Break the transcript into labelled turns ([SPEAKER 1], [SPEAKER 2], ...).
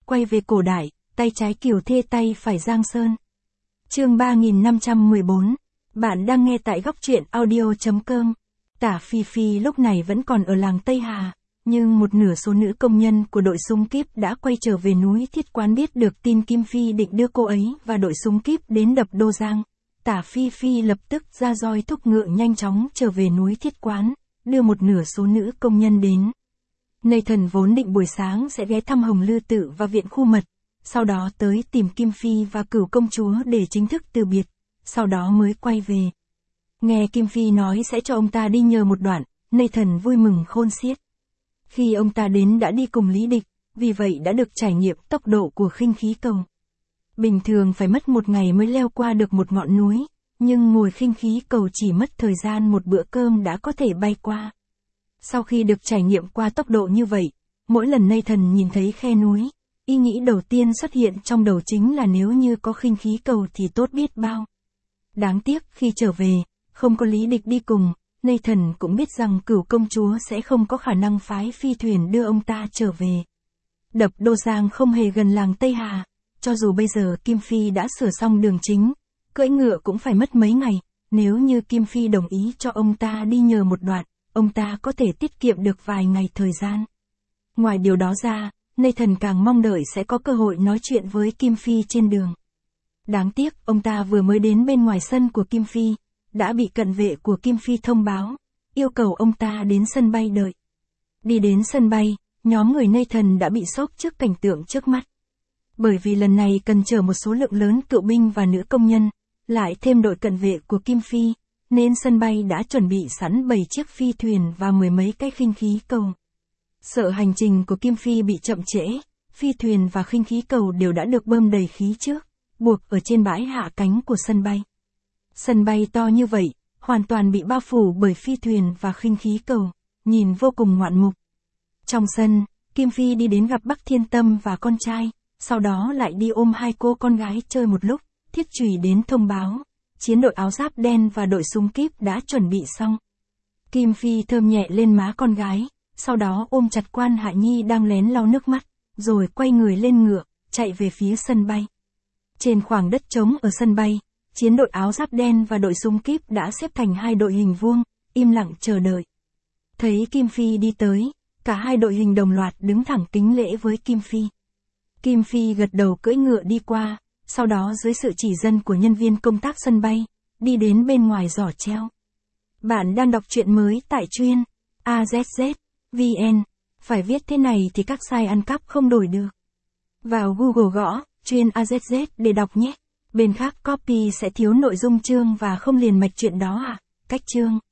[SPEAKER 1] quay về cổ đại, tay trái Kiều Thê tay phải Giang Sơn. Chương 3514. Bạn đang nghe tại góc truyện audio.com. Tả Phi Phi lúc này vẫn còn ở làng Tây Hà, nhưng một nửa số nữ công nhân của đội súng kíp đã quay trở về núi Thiết Quán biết được tin Kim Phi định đưa cô ấy và đội súng kíp đến đập Đô Giang. Tả Phi Phi lập tức ra roi thúc ngựa nhanh chóng trở về núi Thiết Quán, đưa một nửa số nữ công nhân đến. Nathan vốn định buổi sáng sẽ ghé thăm Hồng Lư Tự và viện khu mật, sau đó tới tìm Kim Phi và Cửu công chúa để chính thức từ biệt, sau đó mới quay về. Nghe Kim Phi nói sẽ cho ông ta đi nhờ một đoạn, Nathan vui mừng khôn xiết. Khi ông ta đến đã đi cùng Lý Địch, vì vậy đã được trải nghiệm tốc độ của khinh khí cầu. Bình thường phải mất một ngày mới leo qua được một ngọn núi, nhưng ngồi khinh khí cầu chỉ mất thời gian một bữa cơm đã có thể bay qua. Sau khi được trải nghiệm qua tốc độ như vậy, mỗi lần Nathan nhìn thấy khe núi, ý nghĩ đầu tiên xuất hiện trong đầu chính là nếu như có khinh khí cầu thì tốt biết bao. Đáng tiếc khi trở về, không có Lý Địch đi cùng, Nathan cũng biết rằng Cửu công chúa sẽ không có khả năng phái phi thuyền đưa ông ta trở về. Đập Đô Giang không hề gần làng Tây Hà, cho dù bây giờ Kim Phi đã sửa xong đường chính, cưỡi ngựa cũng phải mất mấy ngày, nếu như Kim Phi đồng ý cho ông ta đi nhờ một đoạn, ông ta có thể tiết kiệm được vài ngày thời gian. Ngoài điều đó ra, Nathan càng mong đợi sẽ có cơ hội nói chuyện với Kim Phi trên đường. Đáng tiếc, ông ta vừa mới đến bên ngoài sân của Kim Phi, đã bị cận vệ của Kim Phi thông báo, yêu cầu ông ta đến sân bay đợi. Đi đến sân bay, nhóm người Nathan đã bị sốc trước cảnh tượng trước mắt. Bởi vì lần này cần chở một số lượng lớn cựu binh và nữ công nhân, lại thêm đội cận vệ của Kim Phi, nên sân bay đã chuẩn bị sẵn 7 chiếc phi thuyền và 10 mấy cái khinh khí cầu. Sợ hành trình của Kim Phi bị chậm trễ, phi thuyền và khinh khí cầu đều đã được bơm đầy khí trước, buộc ở trên bãi hạ cánh của sân bay. Sân bay to như vậy, hoàn toàn bị bao phủ bởi phi thuyền và khinh khí cầu, nhìn vô cùng ngoạn mục. Trong sân, Kim Phi đi đến gặp Bắc Thiên Tâm và con trai, sau đó lại đi ôm hai cô con gái chơi một lúc, Thiết Chùy đến thông báo, chiến đội áo giáp đen và đội súng kíp đã chuẩn bị xong. Kim Phi thơm nhẹ lên má con gái, sau đó ôm chặt Quan Hạ Nhi đang lén lau nước mắt, rồi quay người lên ngựa, chạy về phía sân bay. Trên khoảng đất trống ở sân bay, chiến đội áo giáp đen và đội súng kíp đã xếp thành hai đội hình vuông, im lặng chờ đợi. Thấy Kim Phi đi tới, cả hai đội hình đồng loạt đứng thẳng kính lễ với Kim Phi. Kim Phi gật đầu cưỡi ngựa đi qua, sau đó dưới sự chỉ dẫn của nhân viên công tác sân bay, đi đến bên ngoài giỏ treo. Bạn đang đọc truyện mới tại truyện AZZ.vn, phải viết thế này thì các site ăn cắp không đổi được. Vào Google gõ, truyện AZZ để đọc nhé. Bên khác copy sẽ thiếu nội dung chương và không liền mạch chuyện đó à? Cách chương.